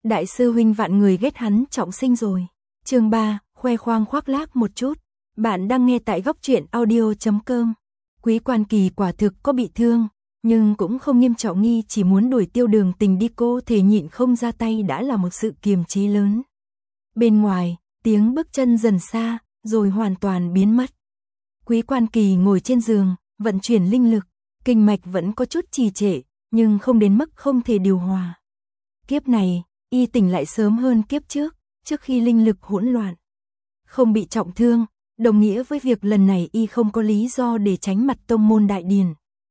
Đại sư huynh vạn người ghét hắn trọng sinh rồi. Chương 3, khoe khoang khoác lác một chút. Bạn đang nghe tại góc truyện audio.com. Quý Quan Kỳ quả thực có bị thương, nhưng cũng không nghiêm trọng, nghi chỉ muốn đuổi Tiêu Đường Tình đi, cô thể nhịn không ra tay đã là một sự kiềm chế lớn. Bên ngoài, tiếng bước chân dần xa, rồi hoàn toàn biến mất. Quý Quan Kỳ ngồi trên giường, vận chuyển linh lực, kinh mạch vẫn có chút trì trệ, nhưng không đến mức không thể điều hòa. Kiếp này, y tỉnh lại sớm hơn kiếp trước khi linh lực hỗn loạn. Không bị trọng thương, đồng nghĩa với việc lần này y không có lý do để tránh mặt tông môn đại điển.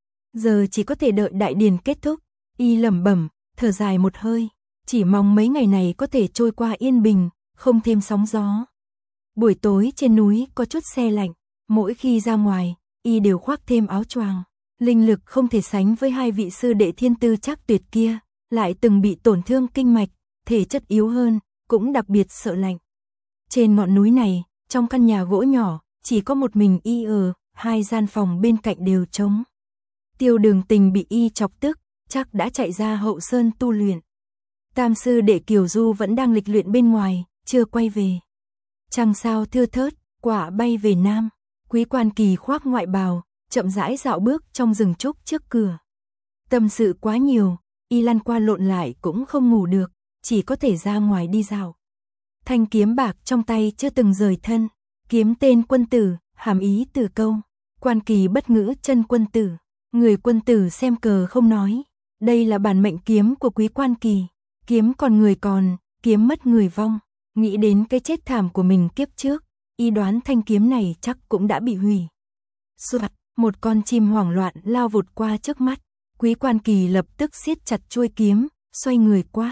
Giờ chỉ có thể đợi đại điển kết thúc, y lẩm bẩm, thở dài một hơi, chỉ mong mấy ngày này có thể trôi qua yên bình, không thêm sóng gió. Buổi tối trên núi có chút se lạnh, mỗi khi ra ngoài, y đều khoác thêm áo choàng. Linh lực không thể sánh với hai vị sư đệ thiên tư chắc tuyệt kia, lại từng bị tổn thương kinh mạch, thể chất yếu hơn, cũng đặc biệt sợ lạnh. Trên ngọn núi này, trong căn nhà gỗ nhỏ, chỉ có một mình y ở, hai gian phòng bên cạnh đều trống. Tiêu Đường Tình bị y chọc tức, chắc đã chạy ra hậu sơn tu luyện. Tam sư đệ Kiều Du vẫn đang lịch luyện bên ngoài, chưa quay về. Trăng sao thưa thớt, quả bay về Nam. Quý Quan Kỳ khoác ngoại bào, chậm rãi dạo bước trong rừng trúc trước cửa. Tâm sự quá nhiều, y lăn qua lộn lại cũng không ngủ được, chỉ có thể ra ngoài đi dạo. Thanh kiếm bạc trong tay chưa từng rời thân, kiếm tên Quân Tử, hàm ý từ câu. Quan Kỳ bất ngữ chân Quân Tử, người Quân Tử xem cờ không nói. Đây là bản mệnh kiếm của Quý Quan Kỳ, kiếm còn người còn, kiếm mất người vong. Nghĩ đến cái chết thảm của mình kiếp trước, y đoán thanh kiếm này chắc cũng đã bị hủy. Soạt, một con chim hoảng loạn lao vụt qua trước mắt. Quý Quan Kỳ lập tức siết chặt chuôi kiếm, xoay người quát.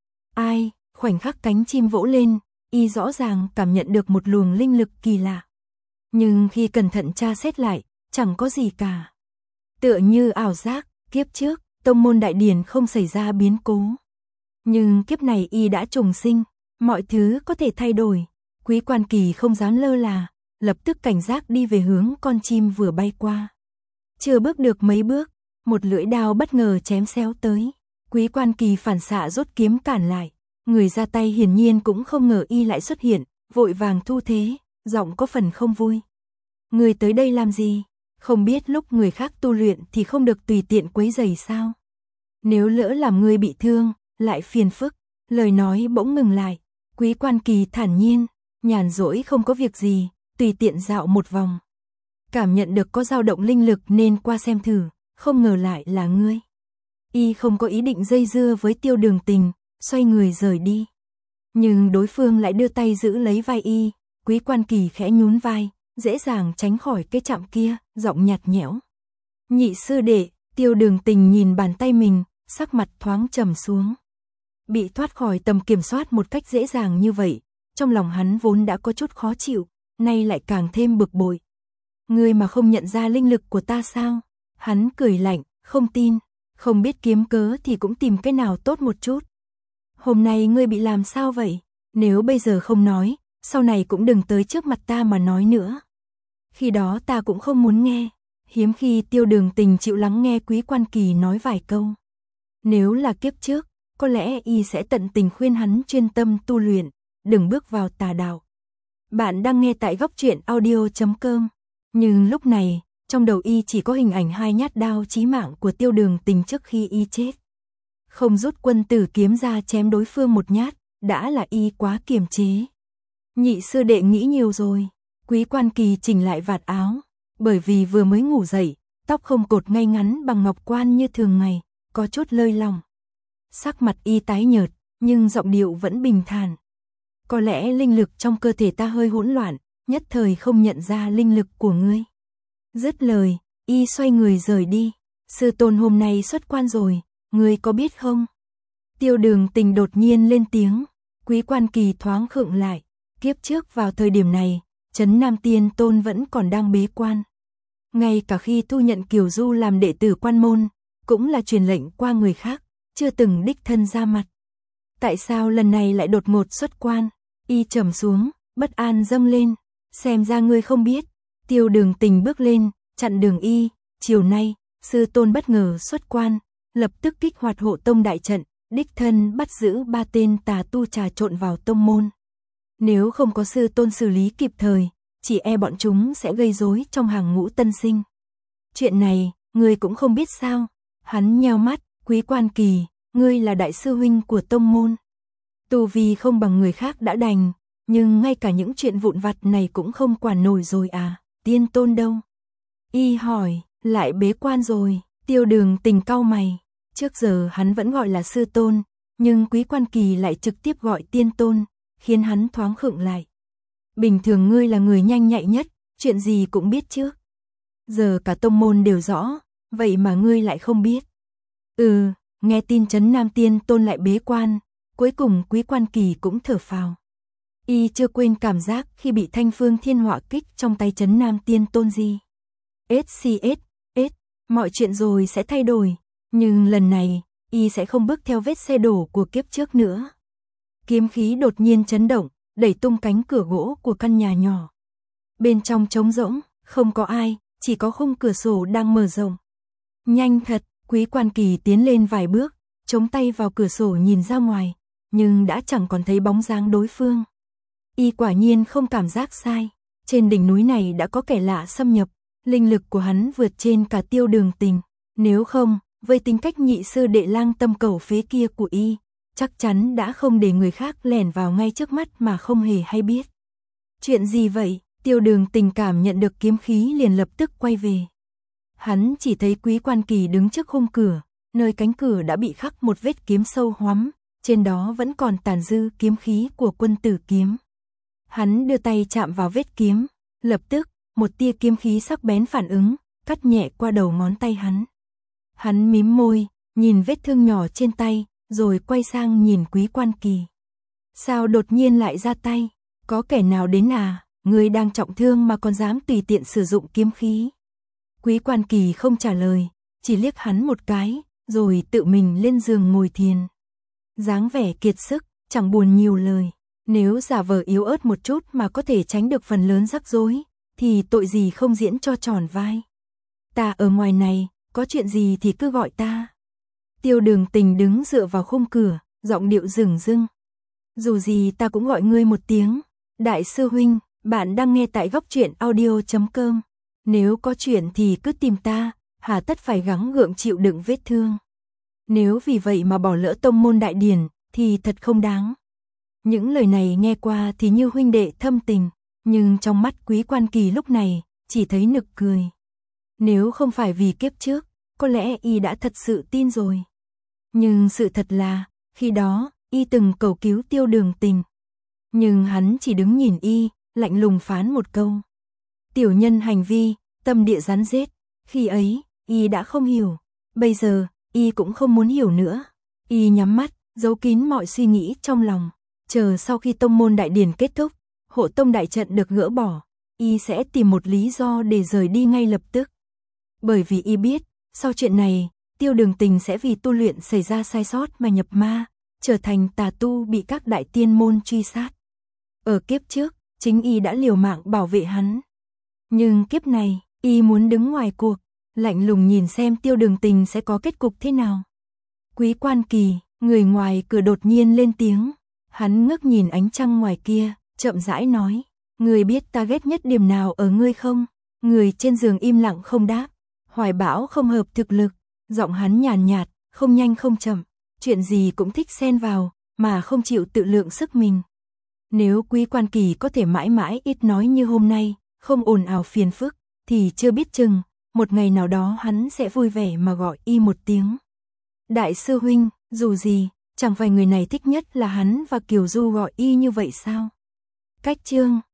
Ai, khoảnh khắc cánh chim vỗ lên, y rõ ràng cảm nhận được một luồng linh lực kỳ lạ. Nhưng khi cẩn thận tra xét lại, chẳng có gì cả. Tựa như ảo giác, kiếp trước, tông môn đại điển không xảy ra biến cố. Nhưng kiếp này y đã trùng sinh, mọi thứ có thể thay đổi. Quý Quan Kỳ không dám lơ là, lập tức cảnh giác đi về hướng con chim vừa bay qua. Chưa bước được mấy bước, một lưỡi đao bất ngờ chém xéo tới. Quý Quan Kỳ phản xạ rút kiếm cản lại. Người ra tay hiển nhiên cũng không ngờ y lại xuất hiện, vội vàng thu thế, giọng có phần không vui. Người tới đây làm gì? Không biết lúc người khác tu luyện thì không được tùy tiện quấy rầy sao? Nếu lỡ làm người bị thương, lại phiền phức. Lời nói bỗng ngừng lại. Quý Quan Kỳ thản nhiên, nhàn rỗi không có việc gì, tùy tiện dạo một vòng. Cảm nhận được có dao động linh lực nên qua xem thử, không ngờ lại là ngươi. Y không có ý định dây dưa với Tiêu Đường Tình, xoay người rời đi. Nhưng đối phương lại đưa tay giữ lấy vai y, Quý Quan Kỳ khẽ nhún vai, dễ dàng tránh khỏi cái chạm kia, giọng nhạt nhẽo. Nhị sư đệ, Tiêu Đường Tình nhìn bàn tay mình, sắc mặt thoáng trầm xuống. Bị thoát khỏi tầm kiểm soát một cách dễ dàng như vậy, trong lòng hắn vốn đã có chút khó chịu, nay lại càng thêm bực bội. Ngươi mà không nhận ra linh lực của ta sao? Hắn cười lạnh, không tin, không biết kiếm cớ thì cũng tìm cái nào tốt một chút. Hôm nay ngươi bị làm sao vậy? Nếu bây giờ không nói, sau này cũng đừng tới trước mặt ta mà nói nữa. Khi đó ta cũng không muốn nghe. Hiếm khi Tiêu Đường Tình chịu lắng nghe Quý Quan Kỳ nói vài câu. Nếu là kiếp trước, có lẽ y sẽ tận tình khuyên hắn chuyên tâm tu luyện, đừng bước vào tà đạo. Bạn đang nghe tại góc truyện audio.com. Nhưng lúc này, trong đầu y chỉ có hình ảnh hai nhát đao chí mạng của Tiêu Đường Tình trước khi y chết. Không rút Quân Tử kiếm ra chém đối phương một nhát, đã là y quá kiềm chế. Nhị sư đệ nghĩ nhiều rồi. Quý Quan Kỳ chỉnh lại vạt áo, bởi vì vừa mới ngủ dậy, tóc không cột ngay ngắn bằng ngọc quan như thường ngày, có chút lơi lỏng. Sắc mặt y tái nhợt, nhưng giọng điệu vẫn bình thản. Có lẽ linh lực trong cơ thể ta hơi hỗn loạn, nhất thời không nhận ra linh lực của ngươi. Dứt lời, y xoay người rời đi. Sư tôn hôm nay xuất quan rồi, ngươi có biết không? Tiêu Đường Tình đột nhiên lên tiếng. Quý Quan Kỳ thoáng khựng lại. Kiếp trước vào thời điểm này, Trấn Nam Tiên Tôn vẫn còn đang bế quan. Ngay cả khi thu nhận Kiều Du làm đệ tử quan môn, cũng là truyền lệnh qua người khác, chưa từng đích thân ra mặt. Tại sao lần này lại đột ngột xuất quan? Y trầm xuống, bất an dâng lên. Xem ra ngươi không biết. Tiêu Đường Tình bước lên, chặn đường y. Chiều nay, sư tôn bất ngờ xuất quan, lập tức kích hoạt hộ tông đại trận, đích thân bắt giữ 3 tên tà tu trà trộn vào tông môn. Nếu không có sư tôn xử lý kịp thời, chỉ e bọn chúng sẽ gây rối trong hàng ngũ tân sinh. Chuyện này, ngươi cũng không biết sao? Hắn nheo mắt, Quý Quan Kỳ, ngươi là đại sư huynh của tông môn. Tu vi không bằng người khác đã đành, nhưng ngay cả những chuyện vụn vặt này cũng không quản nổi rồi à, Tiên Tôn đâu? Y hỏi, lại bế quan rồi, Tiêu Đường Tình cau mày, trước giờ hắn vẫn gọi là sư tôn, nhưng Quý Quan Kỳ lại trực tiếp gọi Tiên Tôn, khiến hắn thoáng khựng lại. Bình thường ngươi là người nhanh nhạy nhất, chuyện gì cũng biết trước. Giờ cả tông môn đều rõ, vậy mà ngươi lại không biết. Nghe tin Trấn Nam Tiên Tôn lại bế quan, cuối cùng Quý Quan Kỳ cũng thở phào. Y chưa quên cảm giác khi bị Thanh Phương Thiên Họa kích trong tay Trấn Nam Tiên Tôn gì. Mọi chuyện rồi sẽ thay đổi, nhưng lần này, Y sẽ không bước theo vết xe đổ của kiếp trước nữa. Kiếm khí đột nhiên chấn động, đẩy tung cánh cửa gỗ của căn nhà nhỏ. Bên trong trống rỗng, không có ai, chỉ có khung cửa sổ đang mở rộng. Nhanh thật, Quý Quan Kỳ tiến lên vài bước, chống tay vào cửa sổ nhìn ra ngoài, nhưng đã chẳng còn thấy bóng dáng đối phương. Y quả nhiên không cảm giác sai, trên đỉnh núi này đã có kẻ lạ xâm nhập, linh lực của hắn vượt trên cả Tiêu Đường Tình, nếu không, với tính cách nhị sư đệ lang tâm cầu phế kia của Y, chắc chắn đã không để người khác lẻn vào ngay trước mắt mà không hề hay biết. Chuyện gì vậy? Tiêu Đường Tình cảm nhận được kiếm khí liền lập tức quay về. Hắn chỉ thấy Quý Quan Kỳ đứng trước khung cửa, nơi cánh cửa đã bị khắc một vết kiếm sâu hoắm, trên đó vẫn còn tàn dư kiếm khí của Quân Tử kiếm. Hắn đưa tay chạm vào vết kiếm, lập tức, một tia kiếm khí sắc bén phản ứng, cắt nhẹ qua đầu ngón tay hắn. Hắn mím môi, nhìn vết thương nhỏ trên tay, rồi quay sang nhìn Quý Quan Kỳ. Sao đột nhiên lại ra tay? Có kẻ nào đến à? Ngươi đang trọng thương mà còn dám tùy tiện sử dụng kiếm khí. Quý Quan Kỳ không trả lời, chỉ liếc hắn một cái, rồi tự mình lên giường ngồi thiền. Dáng vẻ kiệt sức, chẳng buồn nhiều lời. Nếu giả vờ yếu ớt một chút mà có thể tránh được phần lớn rắc rối, thì tội gì không diễn cho tròn vai. Ta ở ngoài này, có chuyện gì thì cứ gọi ta. Tiêu Đường Tình đứng dựa vào khung cửa, giọng điệu dửng dưng. Dù gì ta cũng gọi ngươi một tiếng. Đại sư huynh, bạn đang nghe tại Góc Truyện Audio.com. Nếu có chuyện thì cứ tìm ta, hà tất phải gắng gượng chịu đựng vết thương. Nếu vì vậy mà bỏ lỡ tông môn đại điển, thì thật không đáng. Những lời này nghe qua thì như huynh đệ thâm tình, nhưng trong mắt Quý Quan Kỳ lúc này, chỉ thấy nực cười. Nếu không phải vì kiếp trước, có lẽ Y đã thật sự tin rồi. Nhưng sự thật là, khi đó, Y từng cầu cứu Tiêu Đường Tình. Nhưng hắn chỉ đứng nhìn Y, lạnh lùng phán một câu. Tiểu nhân hành vi, tâm địa rắn rết. Khi ấy, Y đã không hiểu. Bây giờ, Y cũng không muốn hiểu nữa. Y nhắm mắt, giấu kín mọi suy nghĩ trong lòng. Chờ sau khi tông môn đại điển kết thúc, hộ tông đại trận được gỡ bỏ, Y sẽ tìm một lý do để rời đi ngay lập tức. Bởi vì Y biết, sau chuyện này, Tiêu Đường Tình sẽ vì tu luyện xảy ra sai sót mà nhập ma, trở thành tà tu bị các đại tiên môn truy sát. Ở kiếp trước, chính Y đã liều mạng bảo vệ hắn. Nhưng kiếp này, Y muốn đứng ngoài cuộc, lạnh lùng nhìn xem Tiêu Đường Tình sẽ có kết cục thế nào. Quý Quan Kỳ, người ngoài cửa đột nhiên lên tiếng. Hắn ngước nhìn ánh trăng ngoài kia, chậm rãi nói. Người biết ta ghét nhất điểm nào ở ngươi không? Người trên giường im lặng không đáp. Hoài bão không hợp thực lực. Giọng hắn nhàn nhạt, không nhanh không chậm. Chuyện gì cũng thích xen vào, mà không chịu tự lượng sức mình. Nếu Quý Quan Kỳ có thể mãi mãi ít nói như hôm nay, không ồn ào phiền phức, thì chưa biết chừng, một ngày nào đó hắn sẽ vui vẻ mà gọi Y một tiếng. Đại sư huynh, dù gì, chẳng phải người này thích nhất là hắn và Kiều Du gọi Y như vậy sao? Cách chương